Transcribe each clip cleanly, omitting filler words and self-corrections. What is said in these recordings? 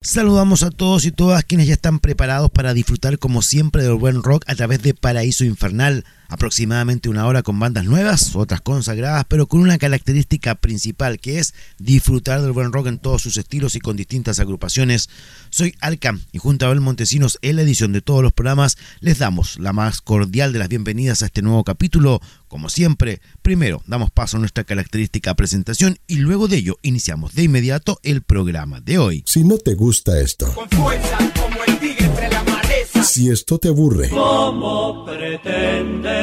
Saludamos a todos y todas quienes ya están preparados para disfrutar como siempre del buen rock a través de Paraíso Infernal. Aproximadamente una hora con bandas nuevas, otras consagradas, pero con una característica principal que es disfrutar del buen rock en todos sus estilos y con distintas agrupaciones. Soy Alcam y junto a Abel Montesinos en la edición de todos los programas les damos la más cordial de las bienvenidas a este nuevo capítulo. Como siempre, primero damos paso a nuestra característica presentación y luego de ello iniciamos de inmediato el programa de hoy. Si no te gusta esto, con fuerza como el tigre entre la maleza. Si esto te aburre, ¿cómo pretende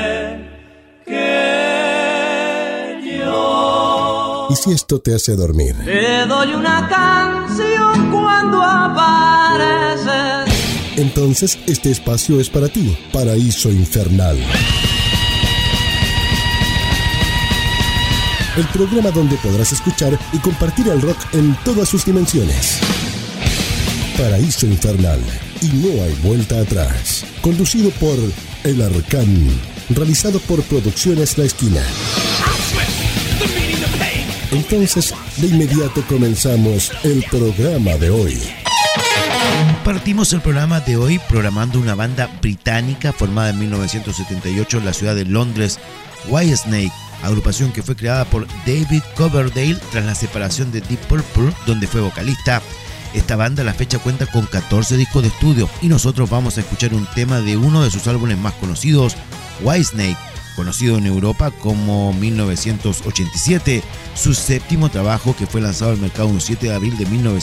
que yo? Y si esto te hace dormir, Te doy una canción cuando apareces. Entonces este espacio es para ti. Paraíso Infernal. El programa donde podrás escuchar y compartir el rock en todas sus dimensiones. Paraíso Infernal. Y no hay vuelta atrás. Conducido por El Arcán. Realizado por Producciones La Esquina. Entonces, de inmediato comenzamos el programa de hoy. Partimos el programa de hoy programando una banda británica formada en 1978 en la ciudad de Londres, Whitesnake, agrupación que fue creada por David Coverdale tras la separación de Deep Purple, donde fue vocalista. Esta banda a la fecha cuenta con 14 discos de estudio y nosotros vamos a escuchar un tema de uno de sus álbumes más conocidos, Whitesnake, conocido en Europa como 1987, su séptimo trabajo que fue lanzado al mercado un 7 de abril de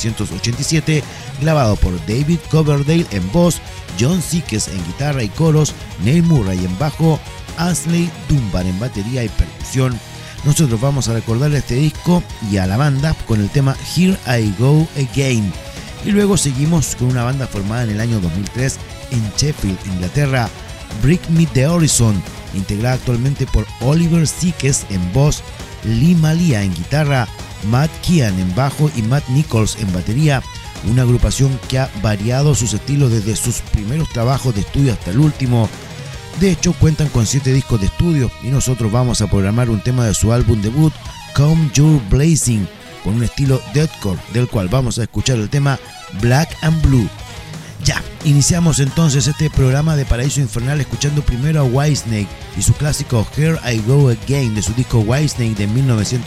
1987, grabado por David Coverdale en voz, John Sykes en guitarra y coros, Neil Murray en bajo, Ainsley Dunbar en batería y percusión. Nosotros vamos a recordarle este disco y a la banda con el tema Here I Go Again. Y luego seguimos con una banda formada en el año 2003 en Sheffield, Inglaterra, Bring Me the Horizon, integrada actualmente por Oliver Sykes en voz, Lee Malia en guitarra, Matt Kean en bajo y Matt Nichols en batería. Una agrupación que ha variado sus estilos desde sus primeros trabajos de estudio hasta el último. De hecho, cuentan con 7 discos de estudio y nosotros vamos a programar un tema de su álbum debut, Come Your Blazing, con un estilo deathcore, del cual vamos a escuchar el tema Black and Blue. Ya, iniciamos entonces este programa de Paraíso Infernal escuchando primero a Whitesnake y su clásico Here I Go Again de su disco Whitesnake de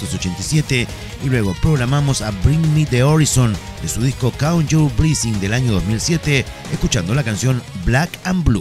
1987 y luego programamos a Bring Me the Horizon de su disco Count Your Blessings del año 2007 escuchando la canción Black and Blue.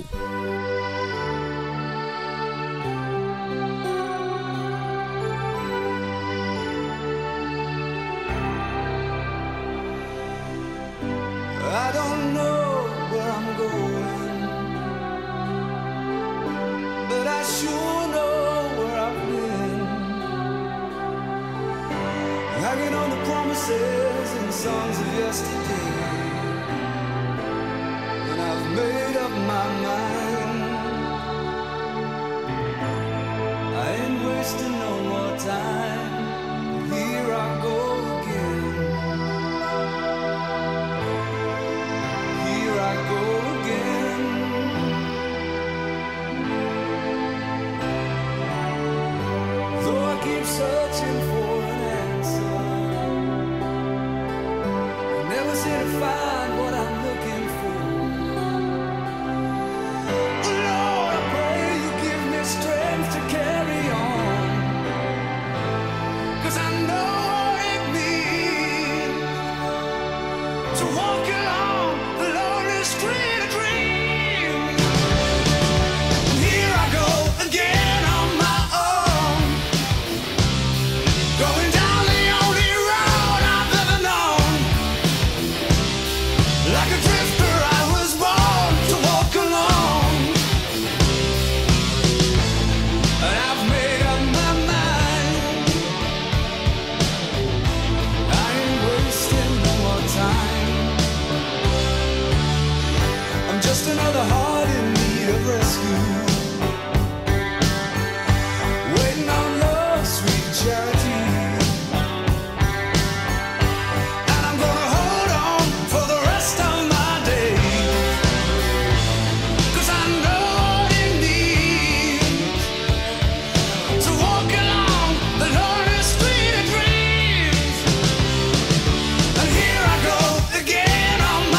Again on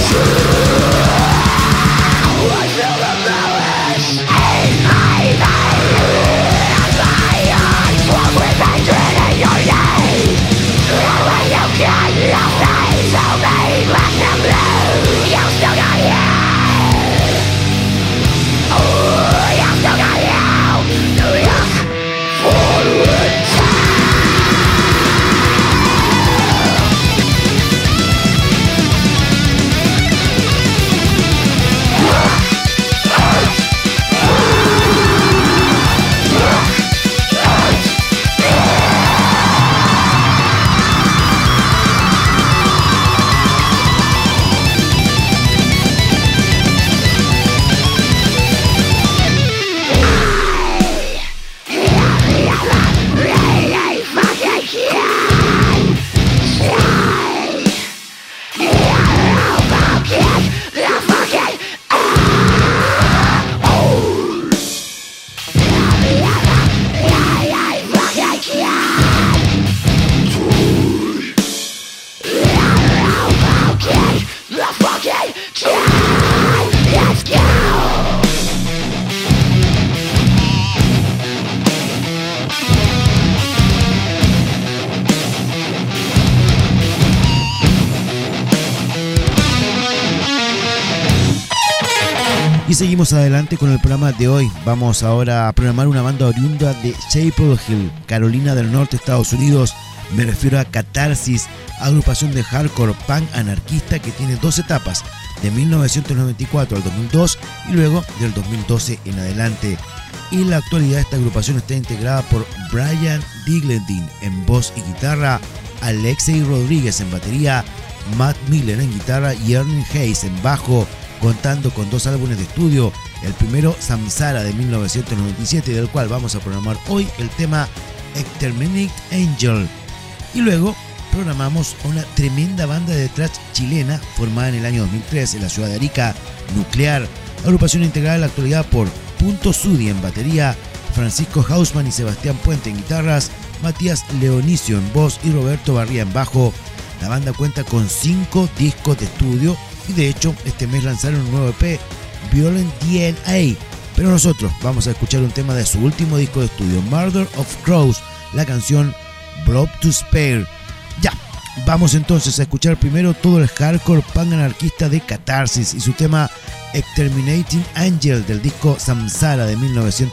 Y seguimos adelante con el programa de hoy. Vamos ahora a programar una banda oriunda de Chapel Hill, Carolina del Norte, Estados Unidos. Me refiero a Catarsis, agrupación de hardcore punk anarquista que tiene dos etapas, de 1994 al 2002 y luego del 2012 en adelante. Y en la actualidad esta agrupación está integrada por Brian Digledin en voz y guitarra, Alexei Rodríguez en batería, Matt Miller en guitarra y Ernie Hayes en bajo, contando con dos álbumes de estudio, el primero Samsara de 1997, del cual vamos a programar hoy el tema Exterminate Angel. Y luego programamos una tremenda banda de thrash chilena formada en el año 2003 en la ciudad de Arica, Nuclear, agrupación integrada en la actualidad por Punto Sudi en batería, Francisco Hausmann y Sebastián Puente en guitarras, Matías Leonicio en voz y Roberto Barría en bajo. La banda cuenta con 5 discos de estudio y de hecho este mes lanzaron un nuevo EP, Violent DNA, pero nosotros vamos a escuchar un tema de su último disco de estudio, Murder of Crows, la canción Blood to Spare. Ya, vamos entonces a escuchar primero todo el hardcore punk anarquista de Catarsis y su tema Exterminating Angel del disco Samsara de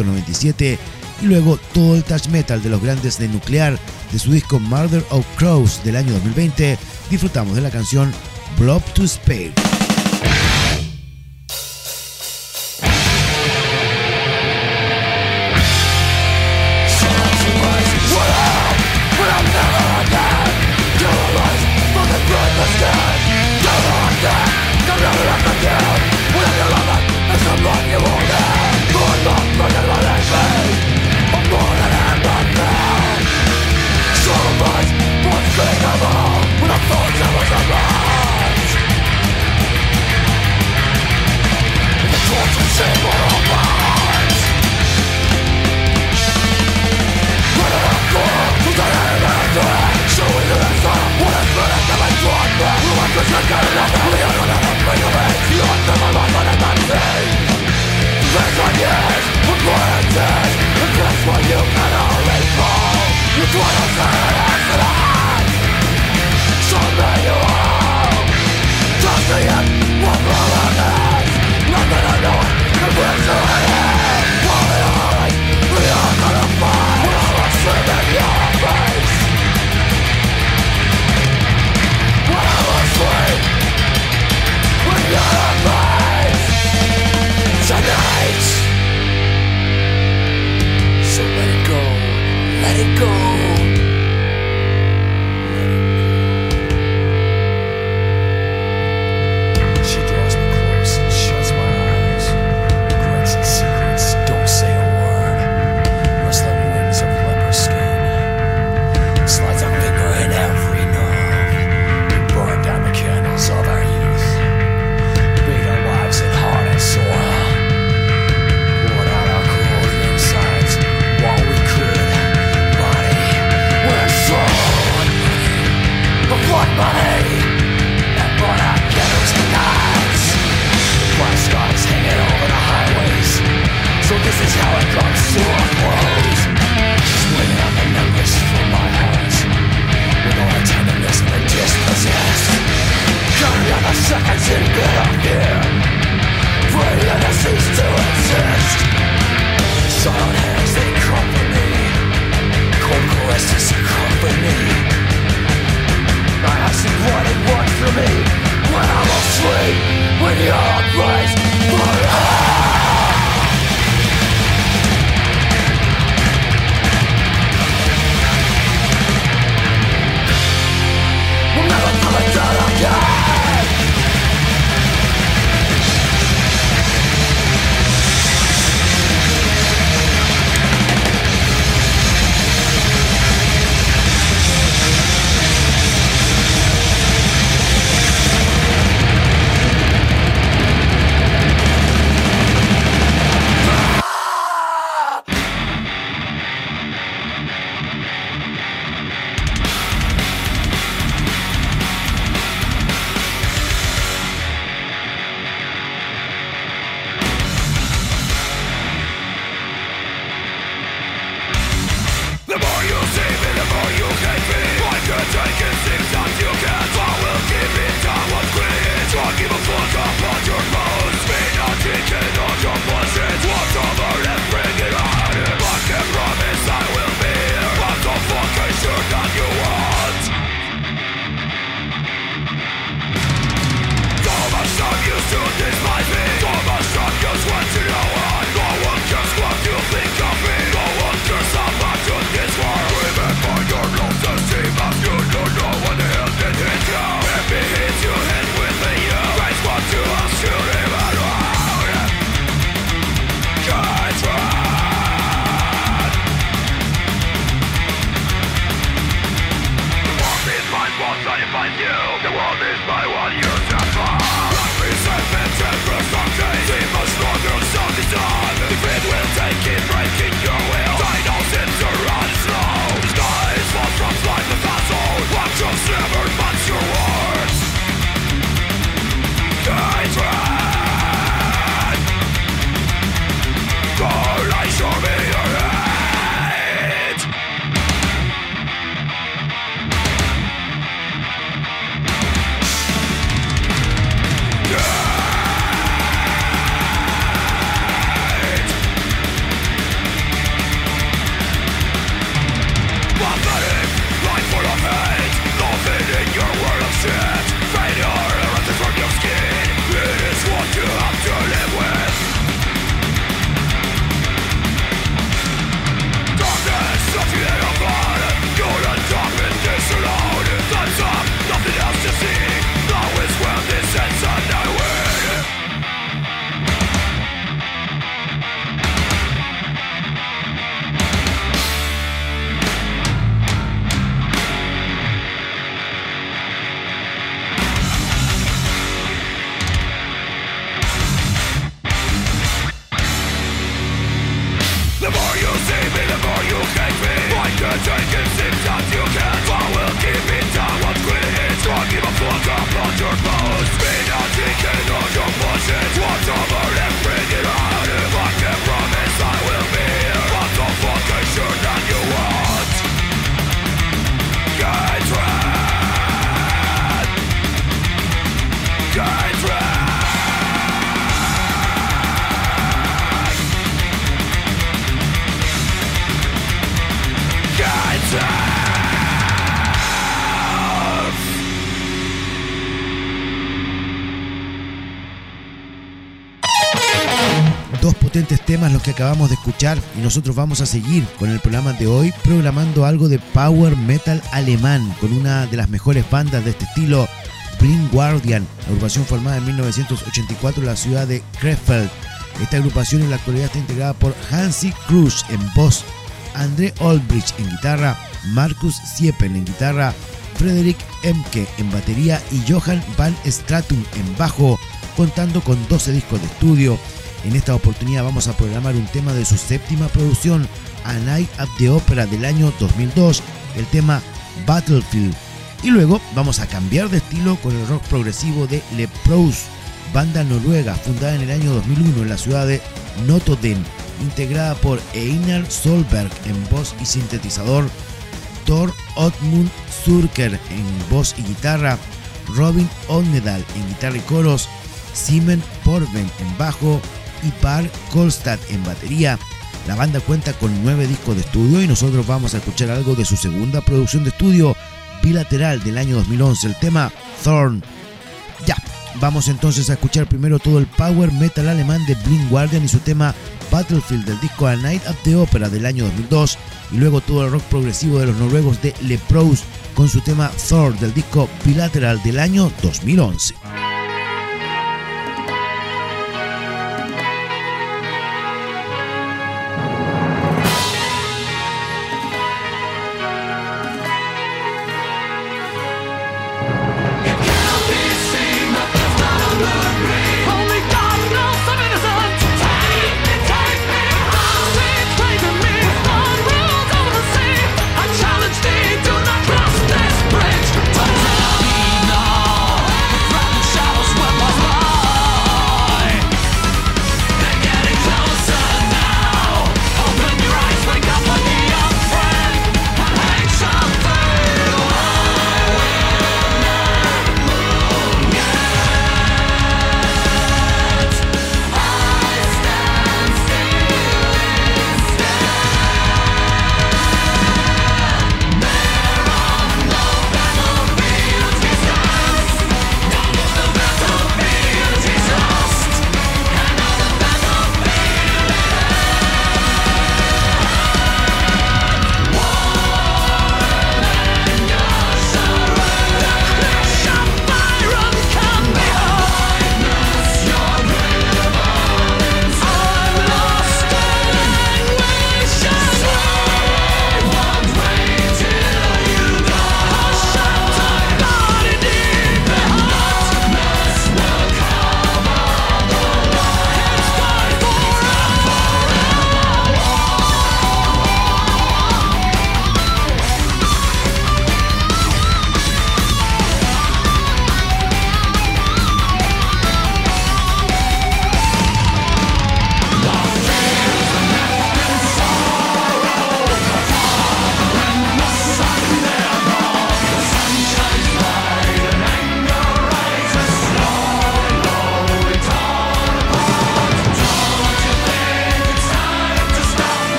1997 y luego todo el thrash metal de los grandes de Nuclear de su disco Murder of Crows del año 2020. Disfrutamos de la canción Blood to Spare. Temas los que acabamos de escuchar, y nosotros vamos a seguir con el programa de hoy programando algo de power metal alemán con una de las mejores bandas de este estilo, Blind Guardian, agrupación formada en 1984 en la ciudad de Krefeld. Esta agrupación en la actualidad está integrada por Hansi Kruse en voz, André Olbrich en guitarra, Markus Siepen en guitarra, Frederik Emke en batería y Johan van Stratum en bajo, contando con 12 discos de estudio. En esta oportunidad vamos a programar un tema de su séptima producción, A Night at the Opera del año 2002, el tema Battlefield. Y luego vamos a cambiar de estilo con el rock progresivo de Leprous, banda noruega fundada en el año 2001 en la ciudad de Notodden, integrada por Einar Solberg en voz y sintetizador, Thor Oddmund Surker en voz y guitarra, Robin Ognedal en guitarra y coros, Simen Porven en bajo y Per Kolstad en batería. La banda cuenta con 9 discos de estudio y nosotros vamos a escuchar algo de su segunda producción de estudio, Bilateral, del año 2011, el tema Thorn. Ya, vamos entonces a escuchar primero todo el power metal alemán de Blind Guardian y su tema Battlefield del disco A Night at the Opera del año 2002, y luego todo el rock progresivo de los noruegos de Leprous con su tema Thor del disco Bilateral del año 2011. Shut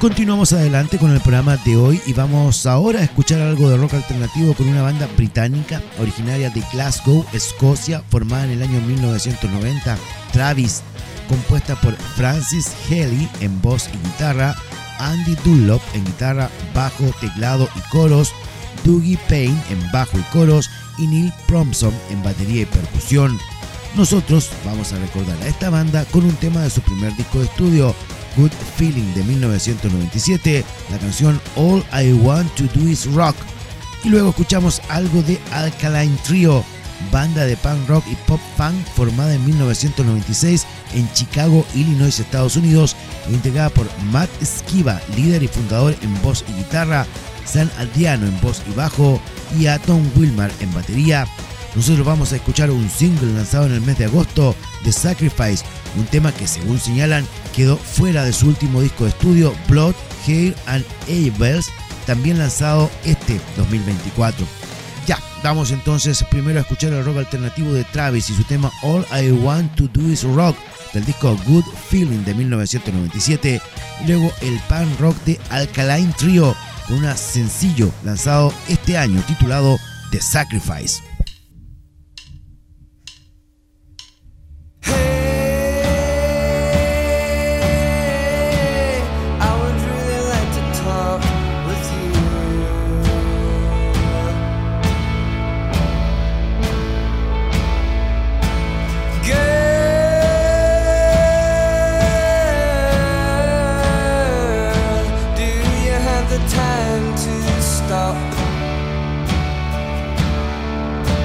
Continuamos adelante con el programa de hoy y vamos ahora a escuchar algo de rock alternativo con una banda británica originaria de Glasgow, Escocia, formada en el año 1990, Travis, compuesta por Francis Healy en voz y guitarra, Andy Dunlop en guitarra, bajo, teclado y coros, Dougie Payne en bajo y coros y Neil Prompson en batería y percusión. Nosotros vamos a recordar a esta banda con un tema de su primer disco de estudio, Good Feeling de 1997, la canción All I Want to Do Is Rock, y luego escuchamos algo de Alkaline Trio, banda de punk rock y pop punk formada en 1996 en Chicago, Illinois, Estados Unidos, integrada por Matt Skiba, líder y fundador en voz y guitarra, Sam Aldiano en voz y bajo y a Tom Wilmar en batería. Nosotros vamos a escuchar un single lanzado en el mes de agosto, The Sacrifice, un tema que según señalan quedó fuera de su último disco de estudio, Blood, Hair and Bells, también lanzado este 2024. Ya, vamos entonces primero a escuchar el rock alternativo de Travis y su tema All I Want to Do Is Rock del disco Good Feeling de 1997, y luego el punk rock de Alkaline Trio con un sencillo lanzado este año titulado The Sacrifice. Time to stop.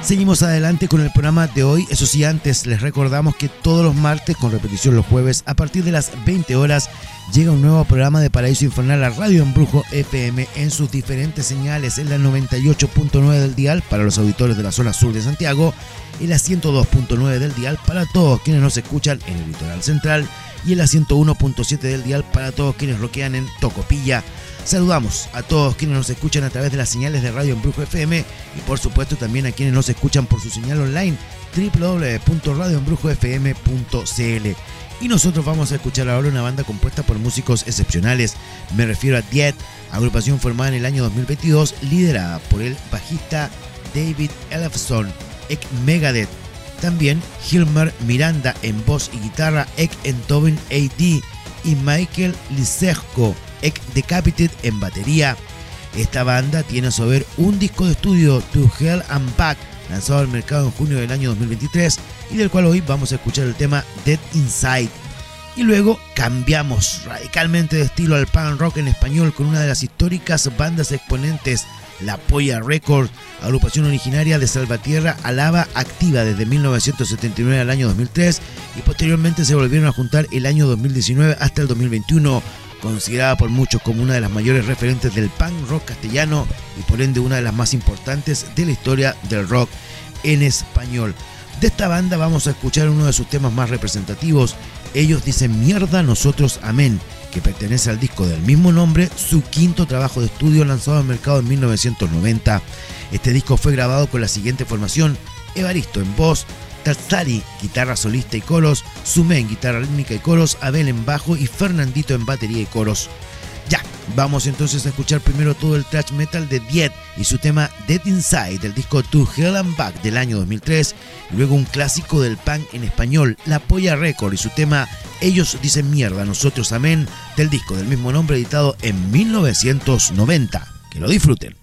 Seguimos adelante con el programa de hoy. Eso sí, antes les recordamos que todos los martes, con repetición los jueves, a partir de las 20 horas, llega un nuevo programa de Paraíso Infernal a Radio Embrujo FM en sus diferentes señales, en la 98.9 del dial para los auditores de la zona sur de Santiago, en la 102.9 del dial para todos quienes nos escuchan en el litoral central y en la 101.7 del dial para todos quienes roquean en Tocopilla. Saludamos a todos quienes nos escuchan a través de las señales de Radio Embrujo FM y por supuesto también a quienes nos escuchan por su señal online www.radioembrujofm.cl. Y nosotros vamos a escuchar ahora una banda compuesta por músicos excepcionales. Me refiero a Dead, agrupación formada en el año 2022, liderada por el bajista David Ellefson, ex Megadeth. También Hilmer Miranda en voz y guitarra, ex Entobin AD, y Michael Lisejko, ex Decapitated en batería. Esta banda tiene a su haber un disco de estudio, To Hell and Back, lanzado al mercado en junio del año 2023 y del cual hoy vamos a escuchar el tema Dead Inside. Y luego cambiamos radicalmente de estilo al punk rock en español con una de las históricas bandas exponentes, La Polla Records, agrupación originaria de Salvatierra, Alaba, activa desde 1979 al año 2003 y posteriormente se volvieron a juntar el año 2019 hasta el 2021, considerada por muchos como una de las mayores referentes del punk rock castellano y por ende una de las más importantes de la historia del rock en español. De esta banda vamos a escuchar uno de sus temas más representativos, Ellos dicen mierda, nosotros amén, que pertenece al disco del mismo nombre, su quinto trabajo de estudio lanzado al mercado en 1990. Este disco fue grabado con la siguiente formación: Evaristo en voz, Tarzari, guitarra solista y coros, Sumé en guitarra rítmica y coros, Abel en bajo y Fernandito en batería y coros. Ya, vamos entonces a escuchar primero todo el thrash metal de Dead y su tema Dead Inside del disco To Hell and Back del año 2003, y luego un clásico del punk en español, La Polla Record, y su tema Ellos dicen mierda, nosotros amén, del disco del mismo nombre editado en 1990. Que lo disfruten.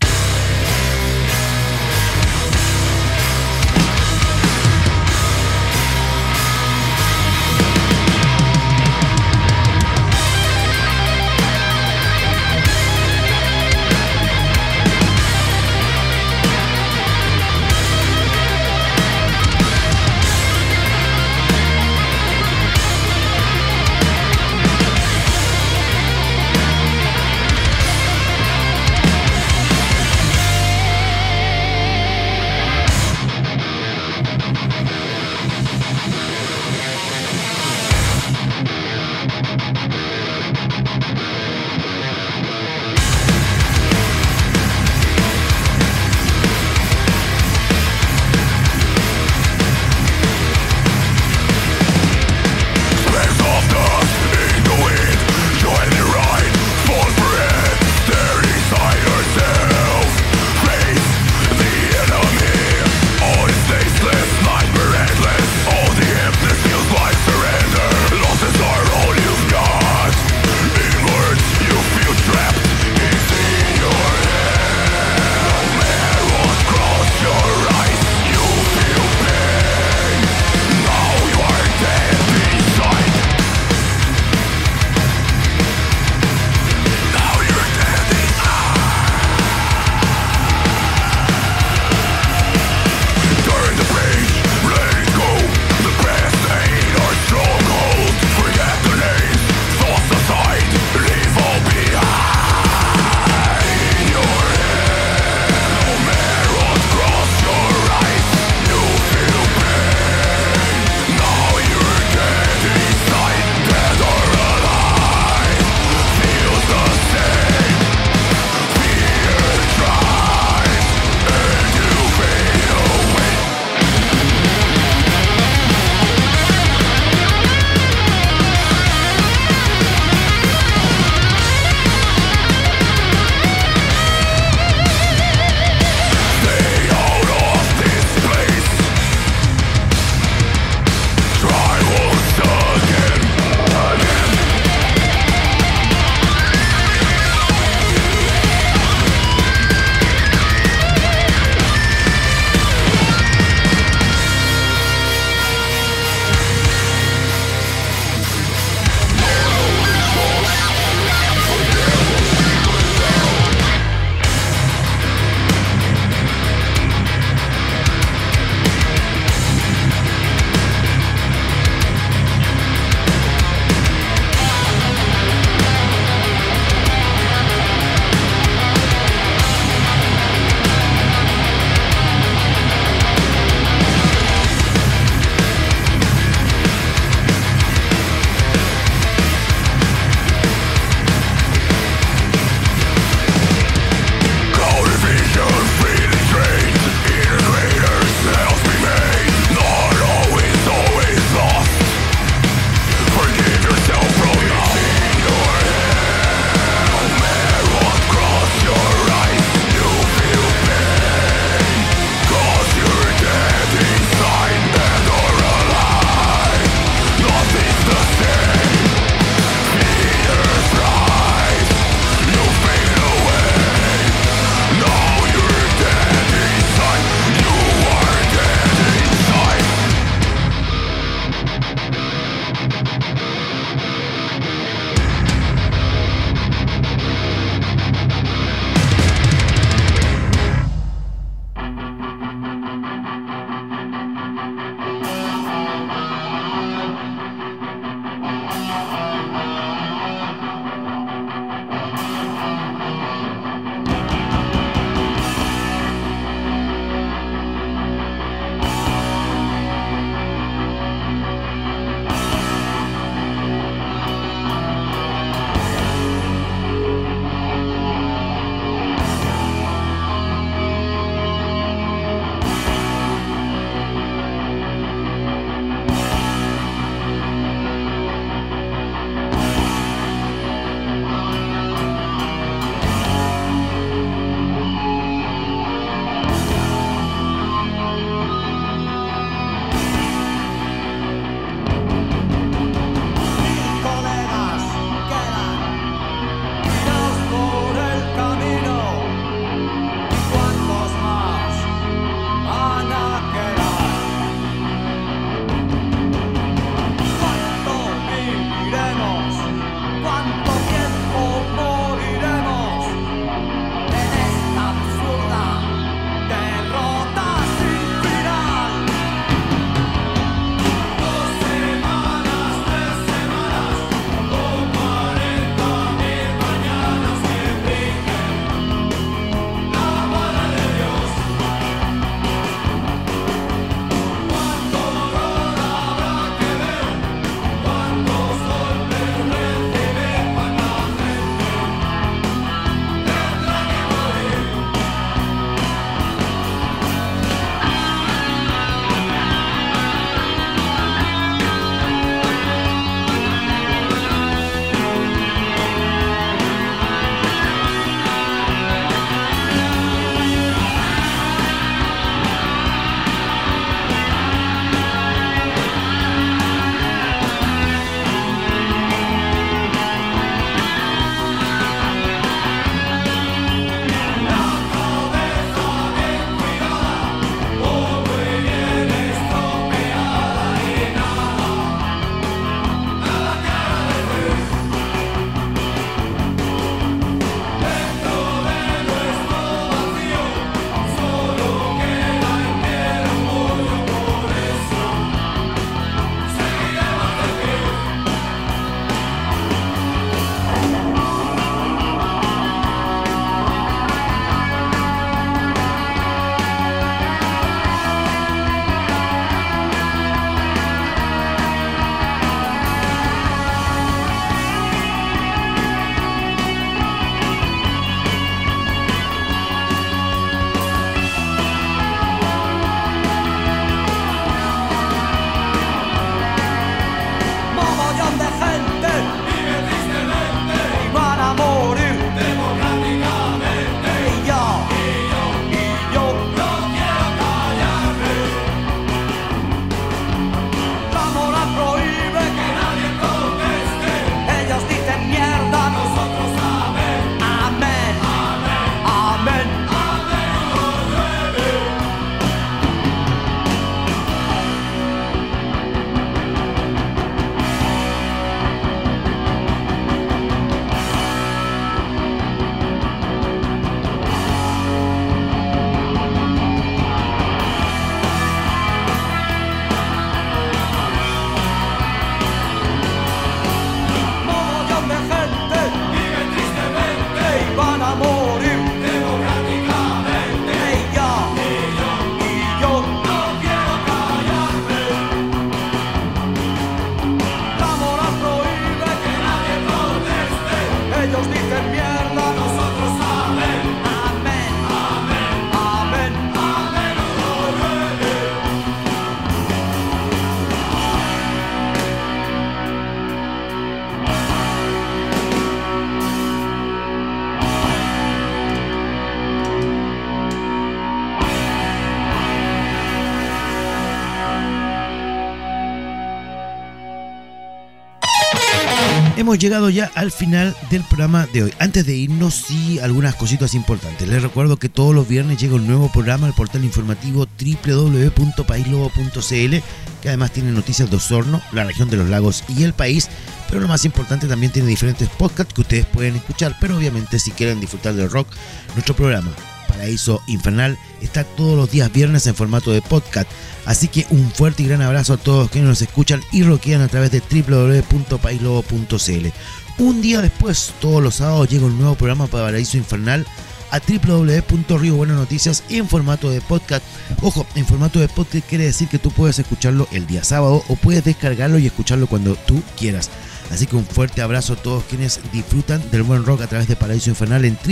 hemos llegado ya al final del programa de hoy. Antes de irnos, sí, algunas cositas importantes. Les recuerdo que todos los viernes llega un nuevo programa al portal informativo www.paislobo.cl, que además tiene noticias de Osorno, la región de los lagos y el país. Pero lo más importante, también tiene diferentes podcasts que ustedes pueden escuchar. Pero obviamente, si quieren disfrutar del rock, nuestro programa Paraíso Infernal está todos los días viernes en formato de podcast. Así que un fuerte y gran abrazo a todos quienes nos escuchan y rockean a través de www.paislobo.cl. Un día después, todos los sábados, llega un nuevo programa para Paraíso Infernal a www.rio Buenas Noticias en formato de podcast. Ojo, en formato de podcast quiere decir que tú puedes escucharlo el día sábado o puedes descargarlo y escucharlo cuando tú quieras. Así que un fuerte abrazo a todos quienes disfrutan del buen rock a través de Paraíso Infernal en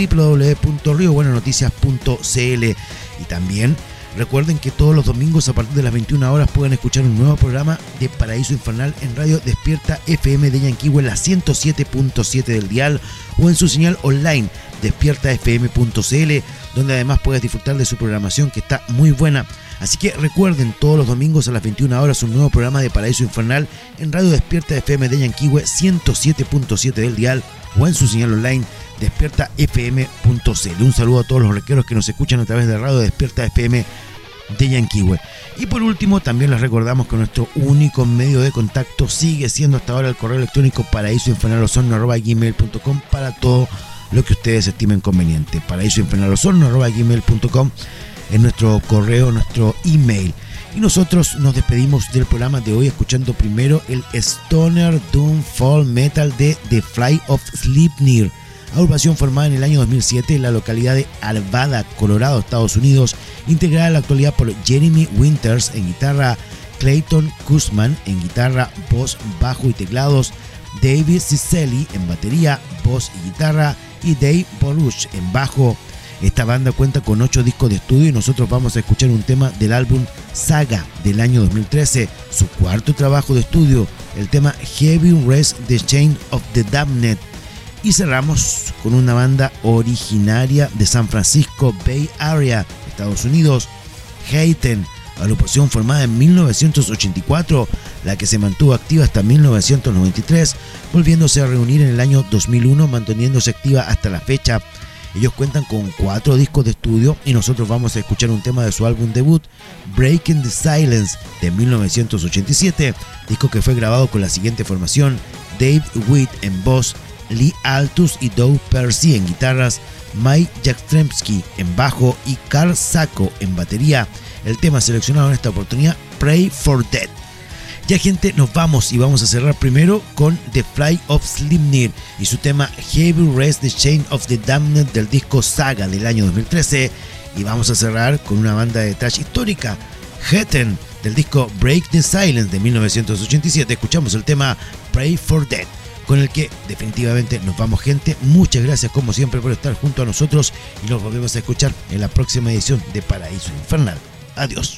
www.riobuenasnoticias.cl. Y también recuerden que todos los domingos a partir de las 21 horas pueden escuchar un nuevo programa de Paraíso Infernal en Radio Despierta FM de Yanquihue, la 107.7 del dial, o en su señal online despiertafm.cl, donde además puedes disfrutar de su programación, que está muy buena. Así que recuerden, todos los domingos a las 21 horas un nuevo programa de Paraíso Infernal en Radio Despierta FM de Yanquihue, 107.7 del dial, o en su señal online despiertafm.cl. Un saludo a todos los rockeros que nos escuchan a través de Radio Despierta FM de Yanquihue. Y por último, también les recordamos que nuestro único medio de contacto sigue siendo hasta ahora el correo electrónico paraísoinfernalosorno@gmail.com para todo lo que ustedes estimen conveniente. paraísoinfernalosorno@gmail.com es nuestro correo, nuestro email. Y nosotros nos despedimos del programa de hoy escuchando primero el Stoner Doom Fall Metal de The Flight of Sleipnir, agrupación formada en el año 2007 en la localidad de Arvada, Colorado, Estados Unidos, integrada en la actualidad por Jeremy Winters en guitarra, Clayton Kuzman en guitarra, voz, bajo y teclados, David Cicely en batería, voz y guitarra y Dave Boruch en bajo. Esta banda cuenta con 8 discos de estudio y nosotros vamos a escuchar un tema del álbum Saga del año 2013, su cuarto trabajo de estudio, el tema Heavy Race The Chain of the Damned. Y cerramos con una banda originaria de San Francisco Bay Area, Estados Unidos, Haten, agrupación formada en 1984, la que se mantuvo activa hasta 1993, volviéndose a reunir en el año 2001, manteniéndose activa hasta la fecha. Ellos cuentan con 4 discos de estudio y nosotros vamos a escuchar un tema de su álbum debut, Breaking the Silence, de 1987, disco que fue grabado con la siguiente formación: Dave Witt en voz, Lee Altus y Doug Percy en guitarras, Mike Jastrzemski en bajo y Carl Sacco en batería. El tema seleccionado en esta oportunidad, Pray for Death. Ya, gente, nos vamos y vamos a cerrar primero con The Flight of Sleipnir y su tema Heavy Race The Chain of the Damned del disco Saga del año 2013, y vamos a cerrar con una banda de thrash histórica, Haten, del disco Break the Silence de 1987. Escuchamos el tema Pray for Death, con el que definitivamente nos vamos, gente. Muchas gracias como siempre por estar junto a nosotros y nos volvemos a escuchar en la próxima edición de Paraíso Infernal. Adiós.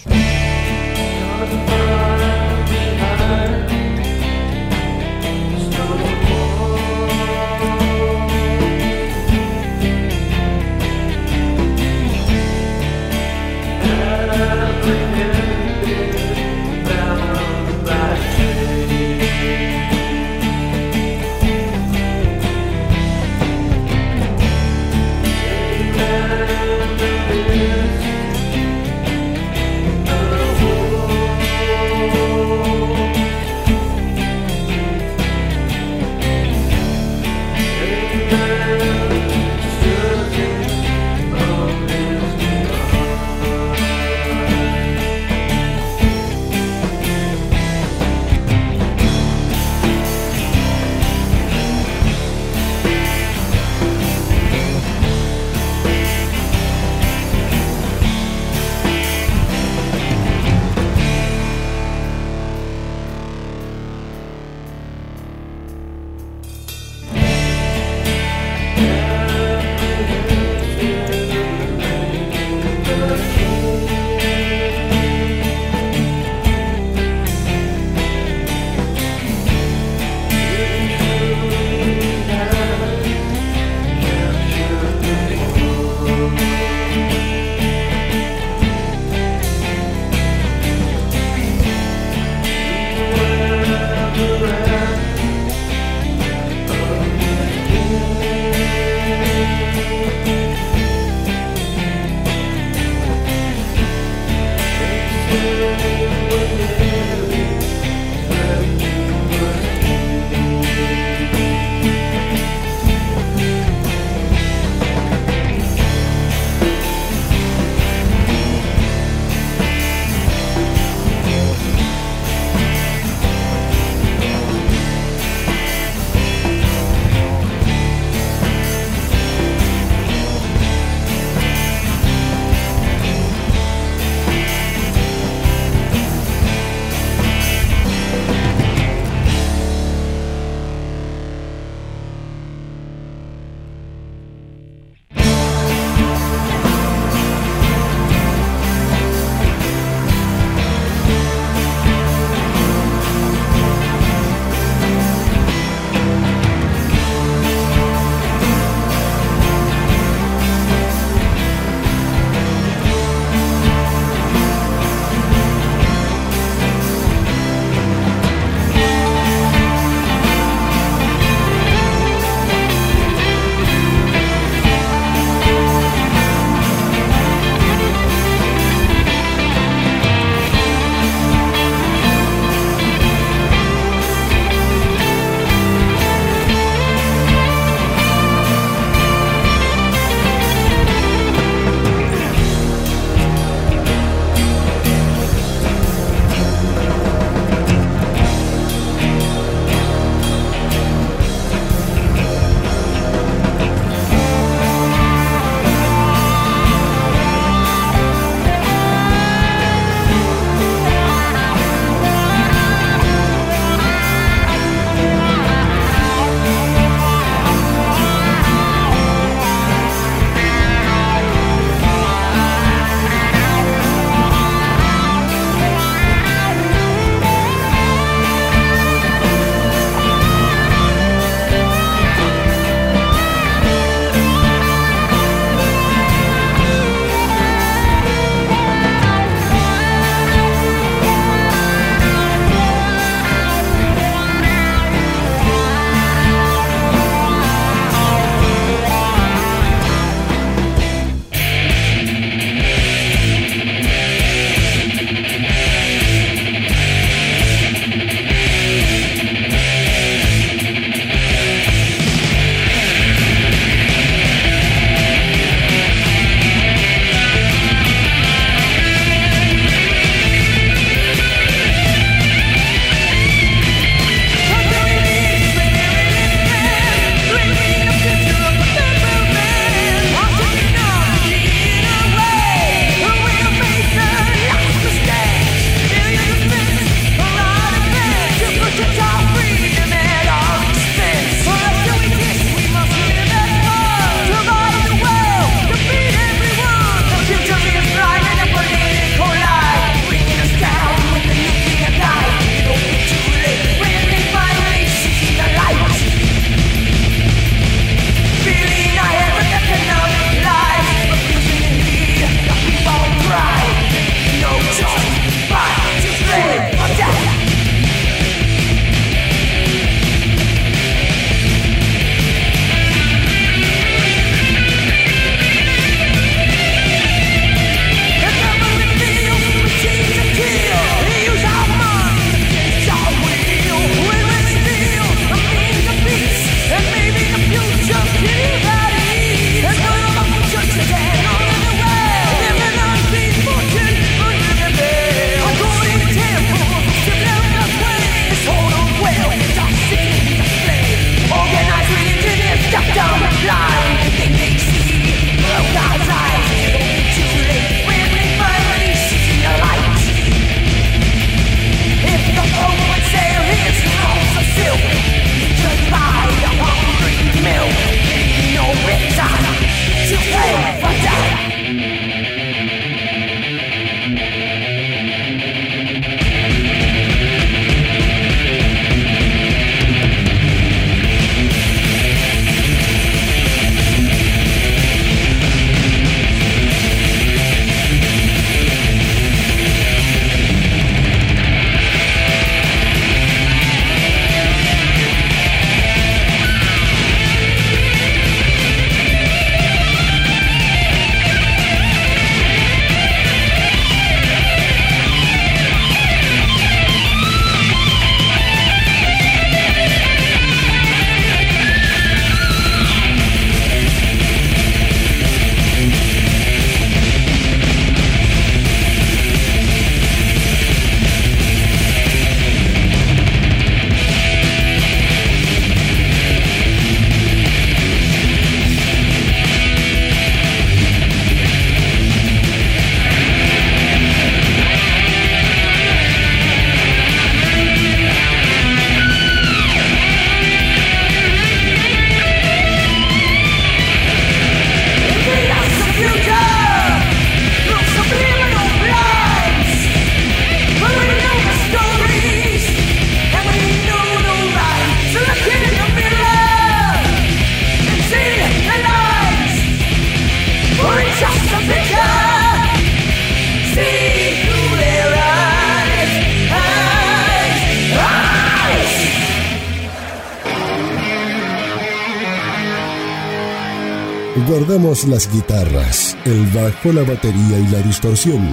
Guardamos las guitarras, el bajo, la batería y la distorsión.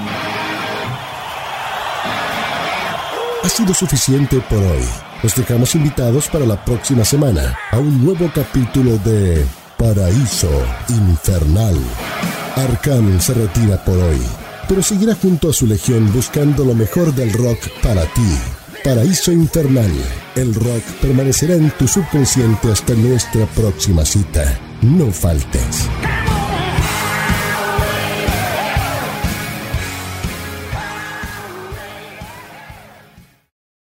Ha sido suficiente por hoy. Los dejamos invitados para la próxima semana a un nuevo capítulo de Paraíso Infernal. Arkham se retira por hoy, pero seguirá junto a su legión buscando lo mejor del rock para ti. Paraíso Infernal. El rock permanecerá en tu subconsciente hasta nuestra próxima cita. No faltes.